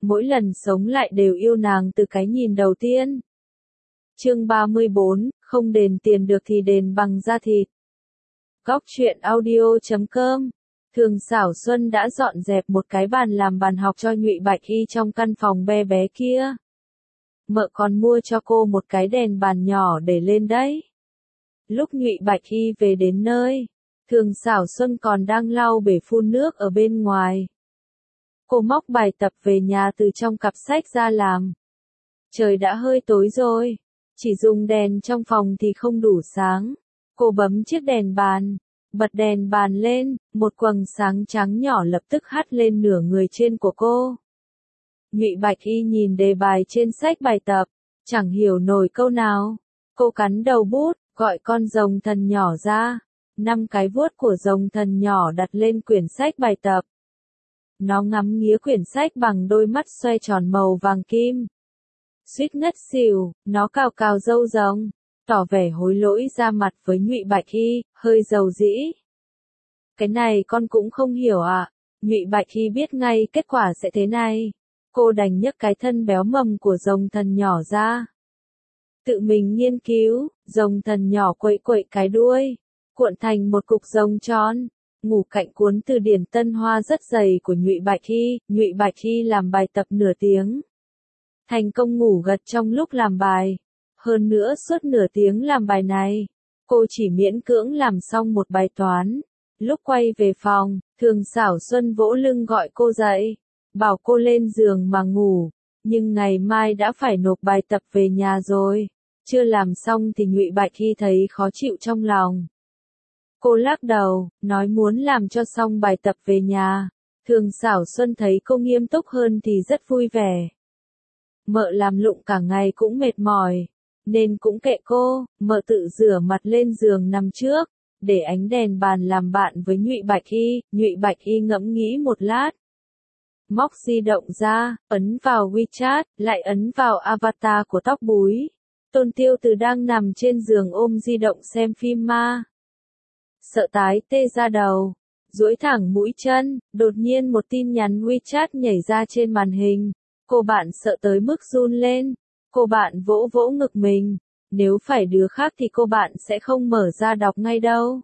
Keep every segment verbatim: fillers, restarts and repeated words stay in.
mỗi lần sống lại đều yêu nàng từ cái nhìn đầu tiên. Chương ba mươi bốn, không đền tiền được thì đền bằng da thịt. Góc truyện audio chấm com. Thường Xảo Xuân đã dọn dẹp một cái bàn làm bàn học cho Nhụy Bạch Y trong căn phòng bé bé kia. Mợ còn mua cho cô một cái đèn bàn nhỏ để lên đấy. Lúc Nhụy Bạch Y về đến nơi, Thường Xảo Xuân còn đang lau bể phun nước ở bên ngoài. Cô móc bài tập về nhà từ trong cặp sách ra làm. Trời đã hơi tối rồi, chỉ dùng đèn trong phòng thì không đủ sáng. Cô bấm chiếc đèn bàn, bật đèn bàn lên, một quầng sáng trắng nhỏ lập tức hắt lên nửa người trên của cô. Nhụy Bạch Y nhìn đề bài trên sách bài tập, chẳng hiểu nổi câu nào. Cô cắn đầu bút, gọi con rồng thần nhỏ ra. Năm cái vuốt của rồng thần nhỏ đặt lên quyển sách bài tập. Nó ngắm nghía quyển sách bằng đôi mắt xoay tròn màu vàng kim. Suýt ngất xỉu, nó cào cào râu rồng, tỏ vẻ hối lỗi ra mặt với Nhụy Bạch Y, hơi dầu dĩ. Cái này con cũng không hiểu ạ. À? Nhụy Bạch Y biết ngay kết quả sẽ thế này. Cô đành nhấc cái thân béo mầm của rồng thần nhỏ ra. Tự mình nghiên cứu, rồng thần nhỏ quậy quậy cái đuôi, cuộn thành một cục rồng tròn, ngủ cạnh cuốn từ điển Tân Hoa rất dày của Nhụy Bạch Y. Nhụy Bạch Y làm bài tập nửa tiếng. Thành công ngủ gật trong lúc làm bài. Hơn nữa suốt nửa tiếng làm bài này, cô chỉ miễn cưỡng làm xong một bài toán. Lúc quay về phòng, Thường Xảo Xuân vỗ lưng gọi cô dậy, bảo cô lên giường mà ngủ, nhưng ngày mai đã phải nộp bài tập về nhà rồi. Chưa làm xong thì Nhụy Bạch Y thấy khó chịu trong lòng. Cô lắc đầu, nói muốn làm cho xong bài tập về nhà. Thường Xảo Xuân thấy cô nghiêm túc hơn thì rất vui vẻ. Mợ làm lụng cả ngày cũng mệt mỏi, nên cũng kệ cô. Mợ tự rửa mặt lên giường nằm trước, để ánh đèn bàn làm bạn với Nhụy Bạch Y. Nhụy Bạch Y ngẫm nghĩ một lát, móc di động ra, ấn vào WeChat, lại ấn vào avatar của Tóc Búi. Tôn Tiêu Từ đang nằm trên giường ôm di động xem phim ma. Sợ tái tê ra đầu, duỗi thẳng mũi chân, đột nhiên một tin nhắn WeChat nhảy ra trên màn hình. Cô bạn sợ tới mức run lên. Cô bạn vỗ vỗ ngực mình. Nếu phải đứa khác thì cô bạn sẽ không mở ra đọc ngay đâu.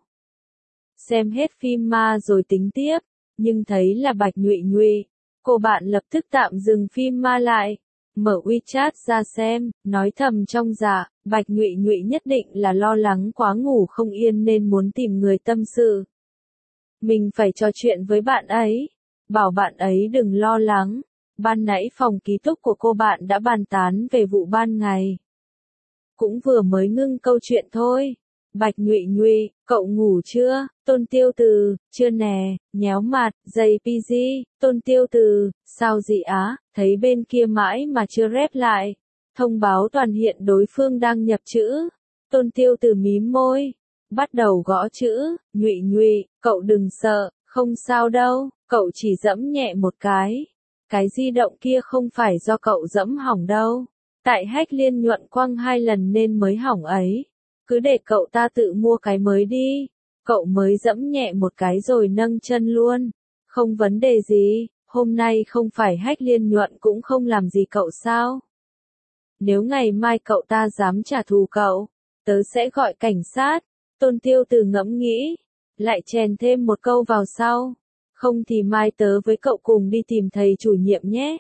Xem hết phim ma rồi tính tiếp, nhưng thấy là Bạch Nhụy Nhụy. Cô bạn lập tức tạm dừng phim ma lại, mở WeChat ra xem, nói thầm trong dạ, Bạch Nhụy Nhụy nhất định là lo lắng quá ngủ không yên nên muốn tìm người tâm sự. Mình phải trò chuyện với bạn ấy, bảo bạn ấy đừng lo lắng. Ban nãy phòng ký túc của cô bạn đã bàn tán về vụ ban ngày. Cũng vừa mới ngưng câu chuyện thôi. Bạch Nhụy Nhụy, cậu ngủ chưa? Tôn Tiêu Từ, chưa nè, nhéo mặt, giày pê giê, Tôn Tiêu Từ, sao dị á, thấy bên kia mãi mà chưa rep lại. Thông báo toàn hiện đối phương đang nhập chữ. Tôn Tiêu Từ mím môi, bắt đầu gõ chữ. Nhụy Nhụy, cậu đừng sợ, không sao đâu, cậu chỉ giẫm nhẹ một cái. Cái di động kia không phải do cậu giẫm hỏng đâu. Tại Hách Liên nhuận quăng hai lần nên mới hỏng ấy. Cứ để cậu ta tự mua cái mới đi. Cậu mới giẫm nhẹ một cái rồi nâng chân luôn. Không vấn đề gì, hôm nay không phải Hách Liên nhuận cũng không làm gì cậu sao? Nếu ngày mai cậu ta dám trả thù cậu, tớ sẽ gọi cảnh sát. Tôn Tiêu Từ ngẫm nghĩ, lại chèn thêm một câu vào sau. Không thì mai tớ với cậu cùng đi tìm thầy chủ nhiệm nhé.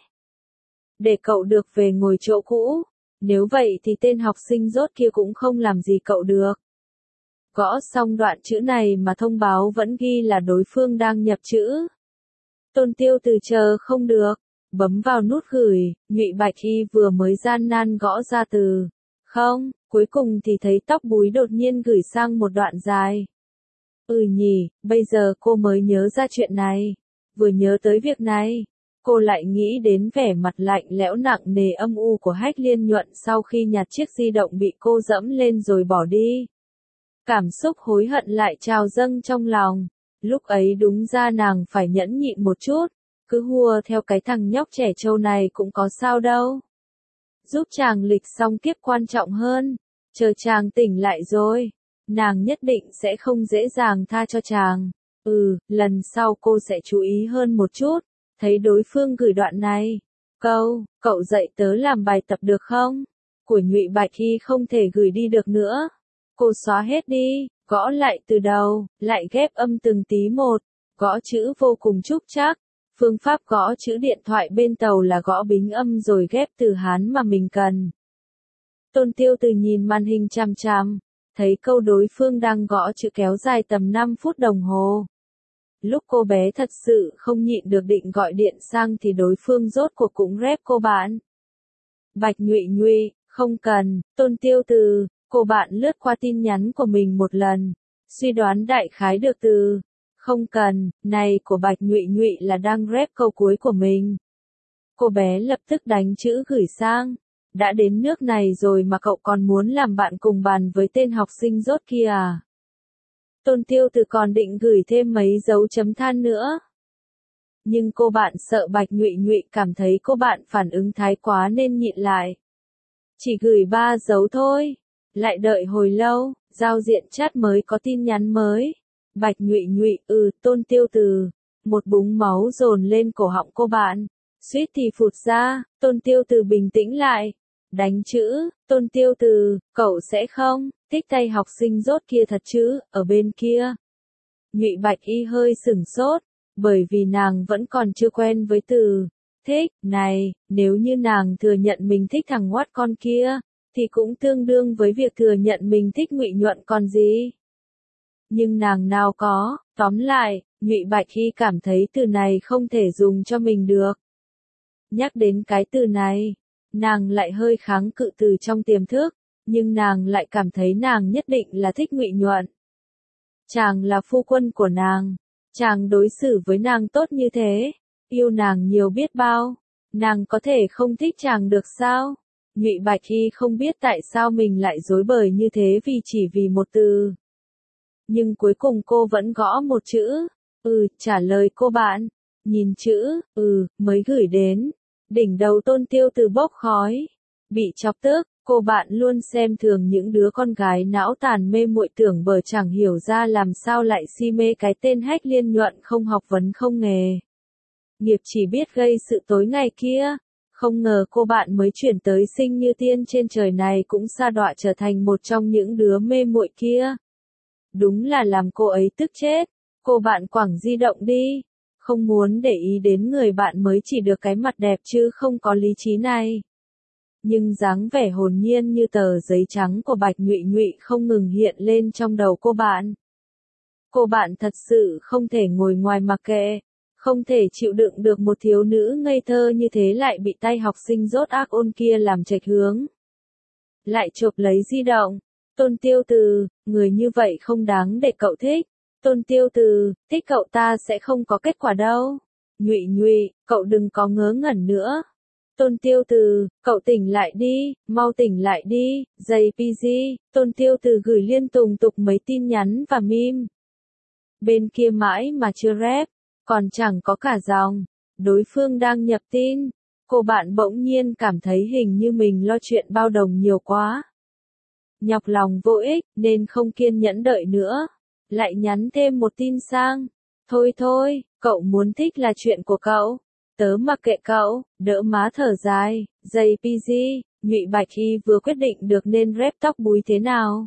Để cậu được về ngồi chỗ cũ. Nếu vậy thì tên học sinh rốt kia cũng không làm gì cậu được. Gõ xong đoạn chữ này mà thông báo vẫn ghi là đối phương đang nhập chữ. Tôn Tiêu Từ chờ không được, bấm vào nút gửi. Nhụy Bạch Y vừa mới gian nan gõ ra từ không, cuối cùng thì thấy Tóc Búi đột nhiên gửi sang một đoạn dài. Ừ nhỉ, bây giờ cô mới nhớ ra chuyện này. Vừa nhớ tới việc này, cô lại nghĩ đến vẻ mặt lạnh lẽo nặng nề âm u của Hách Liên nhuận sau khi nhặt chiếc di động bị cô dẫm lên rồi bỏ đi. Cảm xúc hối hận lại trào dâng trong lòng. Lúc ấy đúng ra nàng phải nhẫn nhịn một chút, cứ hùa theo cái thằng nhóc trẻ trâu này cũng có sao đâu. Giúp chàng lịch xong kiếp quan trọng hơn, chờ chàng tỉnh lại rồi, nàng nhất định sẽ không dễ dàng tha cho chàng. Ừ, lần sau cô sẽ chú ý hơn một chút. Thấy đối phương gửi đoạn này, Câu, cậu dạy tớ làm bài tập được không? Của Nhụy Bạch Hy không thể gửi đi được nữa. Cô xóa hết đi, gõ lại từ đầu, lại ghép âm từng tí một, gõ chữ vô cùng trúc trắc. Phương pháp gõ chữ điện thoại bên tàu là gõ bính âm rồi ghép từ Hán mà mình cần. Tôn Tiêu Từ nhìn màn hình chằm chằm, thấy câu đối phương đang gõ chữ kéo dài tầm năm phút đồng hồ. Lúc cô bé thật sự không nhịn được định gọi điện sang thì đối phương rốt cuộc cũng rep cô bạn. Bạch Nhụy Nhụy, không cần, Tôn Tiêu Từ, cô bạn lướt qua tin nhắn của mình một lần, suy đoán đại khái được từ không cần, này của Bạch Nhụy Nhụy là đang rep câu cuối của mình. Cô bé lập tức đánh chữ gửi sang. Đã đến nước này rồi mà cậu còn muốn làm bạn cùng bàn với tên học sinh rốt kia à? Tôn Tiêu Từ còn định gửi thêm mấy dấu chấm than nữa. Nhưng cô bạn sợ Bạch Nhụy Nhụy cảm thấy cô bạn phản ứng thái quá nên nhịn lại. Chỉ gửi ba dấu thôi. Lại đợi hồi lâu, giao diện chat mới có tin nhắn mới. Bạch Nhụy Nhụy, ừ, Tôn Tiêu Từ. Một búng máu dồn lên cổ họng cô bạn. Suýt thì phụt ra, Tôn Tiêu Từ bình tĩnh lại. Đánh chữ, Tôn Tiêu Từ, cậu sẽ không, thích tay học sinh rốt kia thật chứ, ở bên kia. Nhụy Bạch Y hơi sửng sốt, bởi vì nàng vẫn còn chưa quen với từ thích này, nếu như nàng thừa nhận mình thích thằng Watt con kia, thì cũng tương đương với việc thừa nhận mình thích Ngụy Nhuận còn gì. Nhưng nàng nào có, tóm lại, Nhụy Bạch Y cảm thấy từ này không thể dùng cho mình được. Nhắc đến cái từ này, nàng lại hơi kháng cự từ trong tiềm thức, nhưng nàng lại cảm thấy nàng nhất định là thích Ngụy Nhuận. Chàng là phu quân của nàng, chàng đối xử với nàng tốt như thế, yêu nàng nhiều biết bao, nàng có thể không thích chàng được sao? Nhụy Bạch Hy không biết tại sao mình lại rối bời như thế vì chỉ vì một từ. Nhưng cuối cùng cô vẫn gõ một chữ, ừ, trả lời cô bạn, nhìn chữ, ừ, mới gửi đến. Đỉnh đầu Tôn Tiêu Từ bốc khói, bị chọc tức, cô bạn luôn xem thường những đứa con gái não tàn mê muội tưởng bở chẳng hiểu ra làm sao lại si mê cái tên Hách Liên Nhuận không học vấn không nghề. Nghiệp chỉ biết gây sự tối ngày kia, không ngờ cô bạn mới chuyển tới sinh như tiên trên trời này cũng sa đọa trở thành một trong những đứa mê muội kia. Đúng là làm cô ấy tức chết, cô bạn quẳng di động đi. Không muốn để ý đến người bạn mới chỉ được cái mặt đẹp chứ không có lý trí này. Nhưng dáng vẻ hồn nhiên như tờ giấy trắng của Bạch Nhụy Nhụy không ngừng hiện lên trong đầu cô bạn. Cô bạn thật sự không thể ngồi ngoài mặc kệ, không thể chịu đựng được một thiếu nữ ngây thơ như thế lại bị tay học sinh rốt ác ôn kia làm chệch hướng. Lại chộp lấy di động. Tôn Tiêu Từ, người như vậy không đáng để cậu thích. Tôn Tiêu Từ, thích cậu ta sẽ không có kết quả đâu. Nhụy Nhụy, cậu đừng có ngớ ngẩn nữa. Tôn Tiêu Từ, cậu tỉnh lại đi, mau tỉnh lại đi, giây pê giê, Tôn Tiêu Từ gửi liên tùng tục mấy tin nhắn và meme. Bên kia mãi mà chưa rep, còn chẳng có cả dòng, đối phương đang nhập tin. Cô bạn bỗng nhiên cảm thấy hình như mình lo chuyện bao đồng nhiều quá. Nhọc lòng vô ích, nên không kiên nhẫn đợi nữa. Lại nhắn thêm một tin sang. Thôi thôi, cậu muốn thích là chuyện của cậu. Tớ mặc kệ cậu, đỡ má thở dài, giây pê giê, Nhụy Bạch Hy vừa quyết định được nên rep tóc búi thế nào.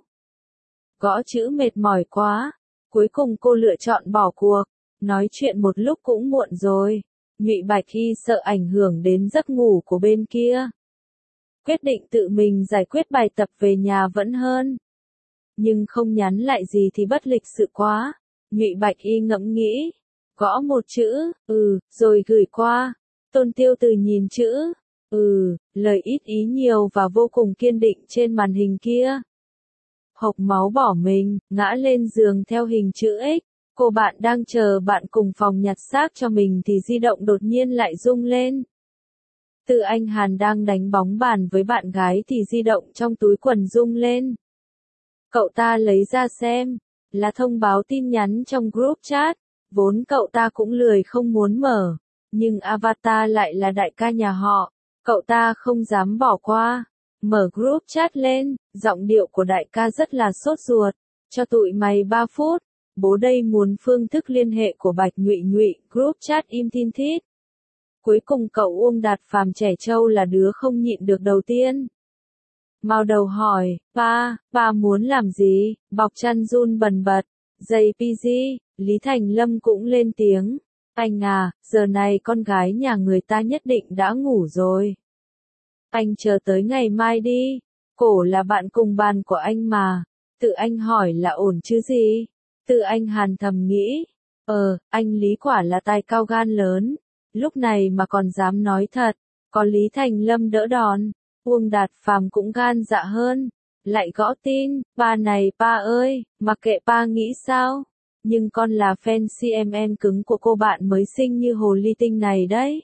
Gõ chữ mệt mỏi quá, cuối cùng cô lựa chọn bỏ cuộc, nói chuyện một lúc cũng muộn rồi. Nhụy Bạch Hy sợ ảnh hưởng đến giấc ngủ của bên kia. Quyết định tự mình giải quyết bài tập về nhà vẫn hơn. Nhưng không nhắn lại gì thì bất lịch sự quá. Nhụy Bạch Y ngẫm nghĩ. Gõ một chữ, ừ, rồi gửi qua. Tôn Tiêu Từ nhìn chữ, ừ, lời ít ý nhiều và vô cùng kiên định trên màn hình kia. Hộc máu bỏ mình, ngã lên giường theo hình chữ X. Cô bạn đang chờ bạn cùng phòng nhặt xác cho mình thì di động đột nhiên lại rung lên. Từ Anh Hàn đang đánh bóng bàn với bạn gái thì di động trong túi quần rung lên. Cậu ta lấy ra xem, là thông báo tin nhắn trong group chat, vốn cậu ta cũng lười không muốn mở, nhưng avatar lại là đại ca nhà họ, cậu ta không dám bỏ qua, mở group chat lên, giọng điệu của đại ca rất là sốt ruột, cho tụi mày ba phút, bố đây muốn phương thức liên hệ của Bạch Nhụy Nhụy, group chat im tin thít. Cuối cùng cậu Uông Đạt Phàm trẻ trâu là đứa không nhịn được đầu tiên. Mao đầu hỏi, ba, ba muốn làm gì, bọc chăn run bần bật, giày pê giê, Lý Thành Lâm cũng lên tiếng, anh à, giờ này con gái nhà người ta nhất định đã ngủ rồi. Anh chờ tới ngày mai đi, Cổ là bạn cùng bàn của anh mà, tự anh hỏi là ổn chứ gì, tự anh Hàn thầm nghĩ, ờ, anh Lý quả là tài cao gan lớn, lúc này mà còn dám nói thật, có Lý Thành Lâm đỡ đòn. Uông Đạt Phàm cũng gan dạ hơn, lại gõ tin, ba này ba ơi, mặc kệ ba nghĩ sao, nhưng con là fan xê em en cứng của cô bạn mới sinh như hồ ly tinh này đấy.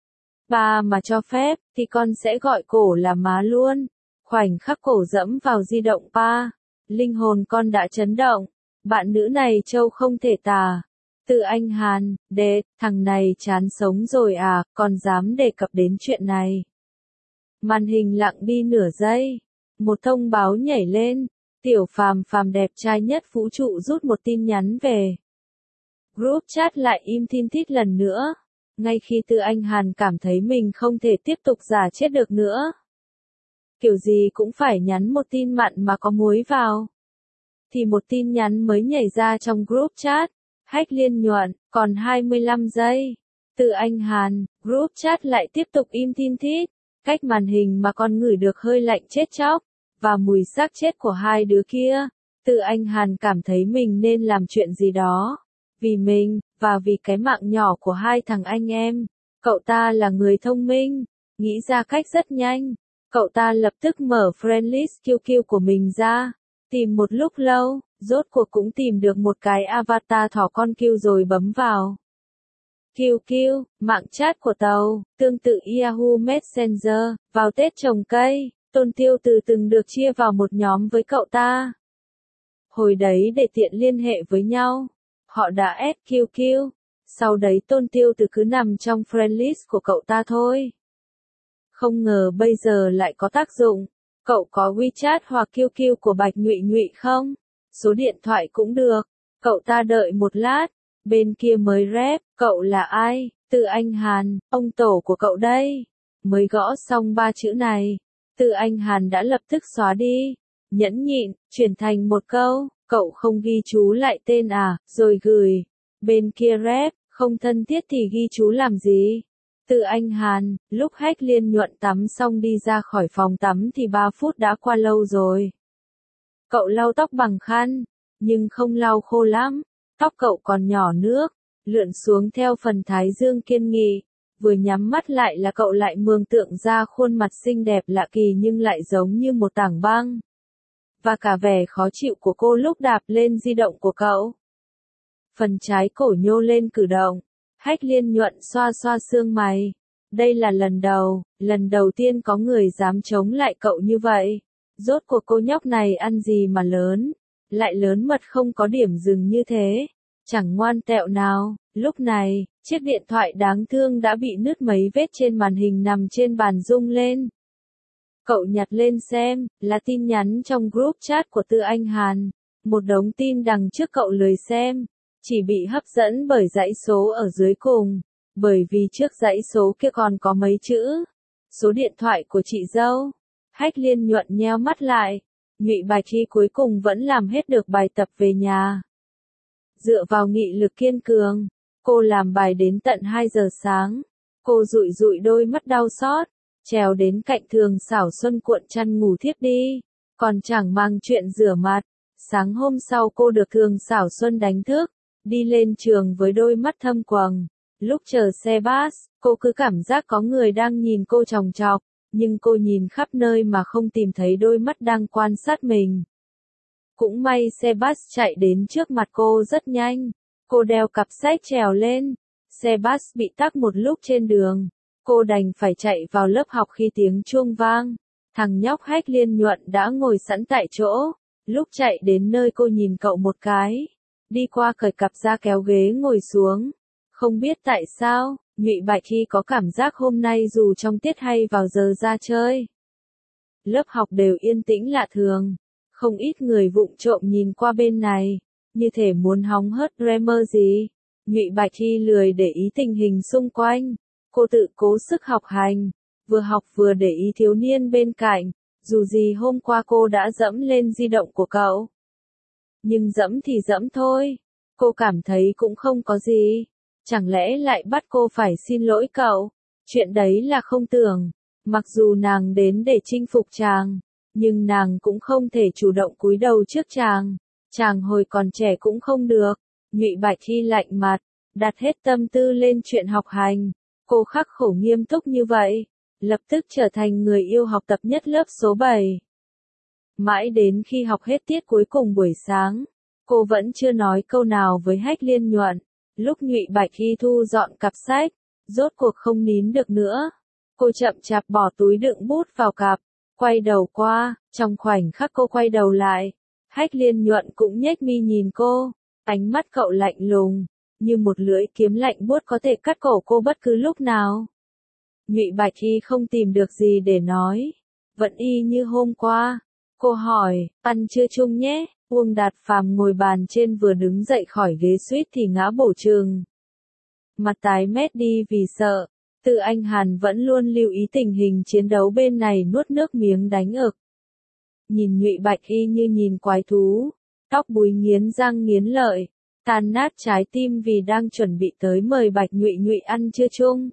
Ba mà cho phép, thì con sẽ gọi Cổ là má luôn. Khoảnh khắc Cổ dẫm vào di động ba, linh hồn con đã chấn động, bạn nữ này trâu không thể tả. Từ anh Hàn, đế, thằng này chán sống rồi à, còn dám đề cập đến chuyện này. Màn hình lặng đi nửa giây, một thông báo nhảy lên, Tiểu Phàm Phàm đẹp trai nhất vũ trụ rút một tin nhắn về. Group chat lại im thin thít lần nữa, ngay khi Từ Anh Hàn cảm thấy mình không thể tiếp tục giả chết được nữa. Kiểu gì cũng phải nhắn một tin mặn mà có muối vào. Thì một tin nhắn mới nhảy ra trong group chat, Hách Liên Nhuận, còn hai mươi lăm giây. Từ Anh Hàn, group chat lại tiếp tục im thin thít. Cách màn hình mà con ngửi được hơi lạnh chết chóc, và mùi xác chết của hai đứa kia. Từ Anh Hàn cảm thấy mình nên làm chuyện gì đó. Vì mình, và vì cái mạng nhỏ của hai thằng anh em. Cậu ta là người thông minh, nghĩ ra cách rất nhanh. Cậu ta lập tức mở friend list kiu kiu của mình ra. Tìm một lúc lâu, rốt cuộc cũng tìm được một cái avatar thỏ con kiu rồi bấm vào. kiu kiu, mạng chat của tàu, tương tự Yahoo Messenger, vào Tết trồng cây, Tôn Tiêu Từ từng được chia vào một nhóm với cậu ta. Hồi đấy để tiện liên hệ với nhau, họ đã add kiu kiu, sau đấy Tôn Tiêu Từ cứ nằm trong friend list của cậu ta thôi. Không ngờ bây giờ lại có tác dụng, cậu có WeChat hoặc kiu kiu của Bạch Nhụy Nhụy không? Số điện thoại cũng được, cậu ta đợi một lát. Bên kia mới rep, cậu là ai? Từ Anh Hàn, ông tổ của cậu đây. Mới gõ xong ba chữ này, Từ Anh Hàn đã lập tức xóa đi. Nhẫn nhịn, chuyển thành một câu, cậu không ghi chú lại tên à, rồi gửi. Bên kia rep, không thân thiết thì ghi chú làm gì? Từ Anh Hàn, lúc Hách Liên Nhuận tắm xong đi ra khỏi phòng tắm thì ba phút đã qua lâu rồi. Cậu lau tóc bằng khăn, nhưng không lau khô lắm. Tóc cậu còn nhỏ nước, lượn xuống theo phần thái dương kiên nghị, vừa nhắm mắt lại là cậu lại mường tượng ra khuôn mặt xinh đẹp lạ kỳ nhưng lại giống như một tảng băng. Và cả vẻ khó chịu của cô lúc đạp lên di động của cậu. Phần trái cổ nhô lên cử động, Hách Liên Nhuận xoa xoa xương mày. Đây là lần đầu, lần đầu tiên có người dám chống lại cậu như vậy. Rốt cuộc cô nhóc này ăn gì mà lớn. Lại lớn mật không có điểm dừng như thế, chẳng ngoan tẹo nào. Lúc này, chiếc điện thoại đáng thương đã bị nứt mấy vết trên màn hình nằm trên bàn rung lên. Cậu nhặt lên xem, là tin nhắn trong group chat của Từ Anh Hàn. Một đống tin đằng trước cậu lười xem, chỉ bị hấp dẫn bởi dãy số ở dưới cùng, bởi vì trước dãy số kia còn có mấy chữ. Số điện thoại của chị dâu. Hách Liên Nhuận nheo mắt lại. Nhụy Bạch Hy cuối cùng vẫn làm hết được bài tập về nhà. Dựa vào nghị lực kiên cường, cô làm bài đến tận hai giờ sáng. Cô dụi dụi đôi mắt đau xót, trèo đến cạnh Thường Xảo Xuân cuộn chăn ngủ thiếp đi, còn chẳng mang chuyện rửa mặt. Sáng hôm sau cô được Thường Xảo Xuân đánh thức, đi lên trường với đôi mắt thâm quầng. Lúc chờ xe bus, cô cứ cảm giác có người đang nhìn cô chòng chọc. Nhưng cô nhìn khắp nơi mà không tìm thấy đôi mắt đang quan sát mình. Cũng may xe bus chạy đến trước mặt cô rất nhanh. Cô đeo cặp sách trèo lên. Xe bus bị tắc một lúc trên đường. Cô đành phải chạy vào lớp học khi tiếng chuông vang. Thằng nhóc Hách Liên Nhuận đã ngồi sẵn tại chỗ. Lúc chạy đến nơi cô nhìn cậu một cái. Đi qua cởi cặp ra kéo ghế ngồi xuống. Không biết tại sao, Nhụy Bạch Hy có cảm giác hôm nay dù trong tiết hay vào giờ ra chơi. Lớp học đều yên tĩnh lạ thường. Không ít người vụng trộm nhìn qua bên này, như thể muốn hóng hớt Dreamer gì. Nhụy Bạch Hy lười để ý tình hình xung quanh. cô tự cố sức học hành, vừa học vừa để ý thiếu niên bên cạnh, dù gì hôm qua cô đã dẫm lên di động của cậu. Nhưng dẫm thì dẫm thôi, cô cảm thấy cũng không có gì, chẳng lẽ lại bắt cô phải xin lỗi cậu, chuyện đấy là không tưởng, mặc dù nàng đến để chinh phục chàng, nhưng nàng cũng không thể chủ động cúi đầu trước chàng, chàng hồi còn trẻ cũng không được. Nhụy Bạch Hy lạnh mặt, đặt hết tâm tư lên chuyện học hành, cô khắc khổ nghiêm túc như vậy, lập tức trở thành người yêu học tập nhất lớp số bảy. Mãi đến khi học hết tiết cuối cùng buổi sáng, cô vẫn chưa nói câu nào với Hách Liên Nhuận. Lúc Nhụy Bạch Hy thu dọn cặp sách, rốt cuộc không nín được nữa. Cô chậm chạp bỏ túi đựng bút vào cặp, quay đầu qua, trong khoảnh khắc cô quay đầu lại, Hách Liên Nhuận cũng nhếch mi nhìn cô, ánh mắt cậu lạnh lùng, như một lưỡi kiếm lạnh buốt có thể cắt cổ cô bất cứ lúc nào. Nhụy Bạch Hy không tìm được gì để nói, vẫn y như hôm qua. Cô hỏi, ăn trưa chung nhé. Uông Đạt Phàm ngồi bàn trên vừa đứng dậy khỏi ghế suýt thì ngã bổ chừng. Mặt tái mét đi vì sợ, Từ Anh Hàn vẫn luôn lưu ý tình hình chiến đấu bên này nuốt nước miếng đánh ực. Nhìn Nhụy Bạch Hy như nhìn quái thú, tóc búi nghiến răng nghiến lợi, tan nát trái tim vì đang chuẩn bị tới mời Bạch Nhụy Nhụy ăn trưa chung.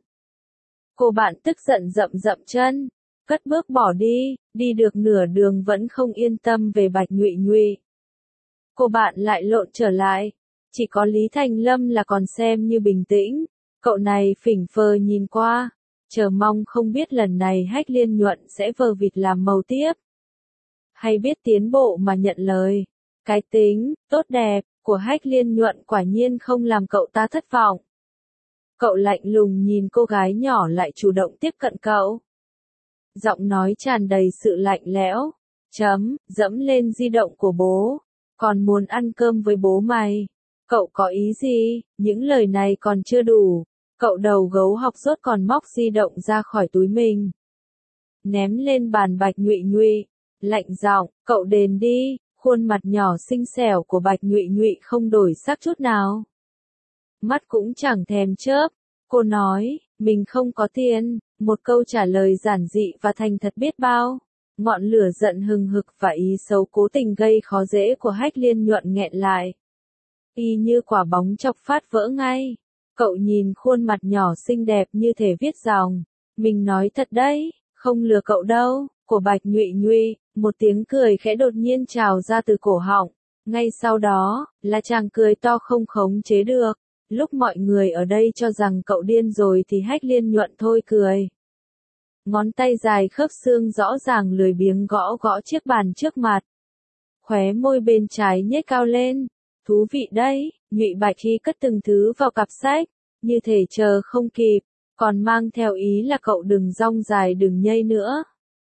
Cô bạn tức giận dậm dậm chân, cất bước bỏ đi, đi được nửa đường vẫn không yên tâm về Bạch Nhụy Nhụy. Cô bạn lại lộn trở lại, chỉ có Lý Thành Lâm là còn xem như bình tĩnh, cậu này phỉnh phờ nhìn qua, chờ mong không biết lần này Hách Liên Nhuận sẽ vờ vịt làm màu tiếp. Hay biết tiến bộ mà nhận lời, cái tính, tốt đẹp, của Hách Liên Nhuận quả nhiên không làm cậu ta thất vọng. Cậu lạnh lùng nhìn cô gái nhỏ lại chủ động tiếp cận cậu. Giọng nói tràn đầy sự lạnh lẽo, chấm, dẫm lên di động của bố. Còn muốn ăn cơm với bố mày? Cậu có ý gì? Những lời này còn chưa đủ. Cậu đầu gấu học rốt còn móc di động ra khỏi túi mình. Ném lên bàn Bạch Nhụy Nhụy. Lạnh giọng, cậu đền đi. Khuôn mặt nhỏ xinh xẻo của Bạch Nhụy Nhụy không đổi sắc chút nào. Mắt cũng chẳng thèm chớp. Cô nói, mình không có tiền. Một câu trả lời giản dị và thành thật biết bao. Ngọn lửa giận hừng hực và ý xấu cố tình gây khó dễ của Hách Liên Nhuận nghẹn lại. Y như quả bóng chọc phát vỡ ngay. Cậu nhìn khuôn mặt nhỏ xinh đẹp như thể viết dòng. Mình nói thật đấy, không lừa cậu đâu. Của Bạch Nhụy Nhụy, một tiếng cười khẽ đột nhiên trào ra từ cổ họng. Ngay sau đó, là chàng cười to không khống chế được. Lúc mọi người ở đây cho rằng cậu điên rồi thì Hách Liên Nhuận thôi cười. Ngón tay dài khớp xương rõ ràng lười biếng gõ gõ chiếc bàn trước mặt. Khóe môi bên trái nhếch cao lên. Thú vị đấy, Nhụy Bạch Hy cất từng thứ vào cặp sách, như thể chờ không kịp, còn mang theo ý là cậu đừng rong dài đừng nhây nữa.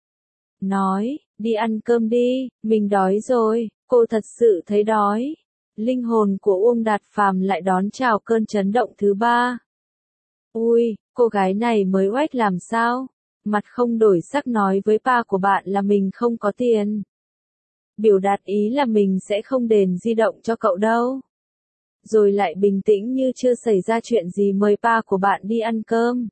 Nói, đi ăn cơm đi, mình đói rồi, cô thật sự thấy đói. Linh hồn của Uông Đạt Phàm lại đón chào cơn chấn động thứ ba. Ui, cô gái này mới oách làm sao? Mặt không đổi sắc nói với ba của bạn là mình không có tiền. Biểu đạt ý là mình sẽ không đền di động cho cậu đâu. Rồi lại bình tĩnh như chưa xảy ra chuyện gì mời ba của bạn đi ăn cơm.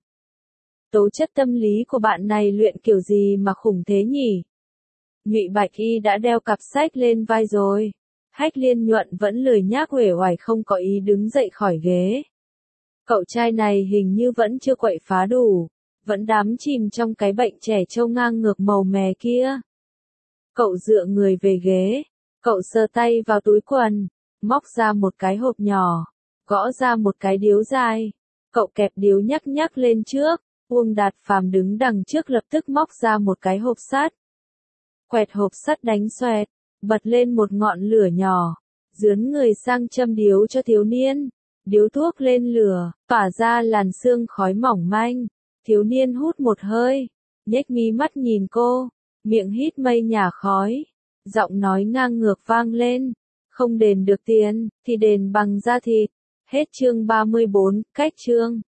Tố chất tâm lý của bạn này luyện kiểu gì mà khủng thế nhỉ? Nhụy Bạch Hy đã đeo cặp sách lên vai rồi. Hách Liên Nhuận vẫn lười nhác uể oải không có ý đứng dậy khỏi ghế. Cậu trai này hình như vẫn chưa quậy phá đủ. Vẫn đắm chìm trong cái bệnh trẻ trâu ngang ngược màu mè kia. Cậu dựa người về ghế, cậu sờ tay vào túi quần, móc ra một cái hộp nhỏ, gõ ra một cái điếu dài. Cậu kẹp điếu nhắc nhắc lên trước, Uông Đạt Phàm đứng đằng trước lập tức móc ra một cái hộp sắt. Quẹt hộp sắt đánh xoẹt, bật lên một ngọn lửa nhỏ, dướn người sang châm điếu cho thiếu niên. Điếu thuốc lên lửa, tỏa ra làn sương khói mỏng manh. Thiếu niên hút một hơi, nhếch mí mắt nhìn cô, miệng hít mây nhả khói, giọng nói ngang ngược vang lên, không đền được tiền, thì đền bằng da thịt. Hết chương ba mươi bốn, cách chương.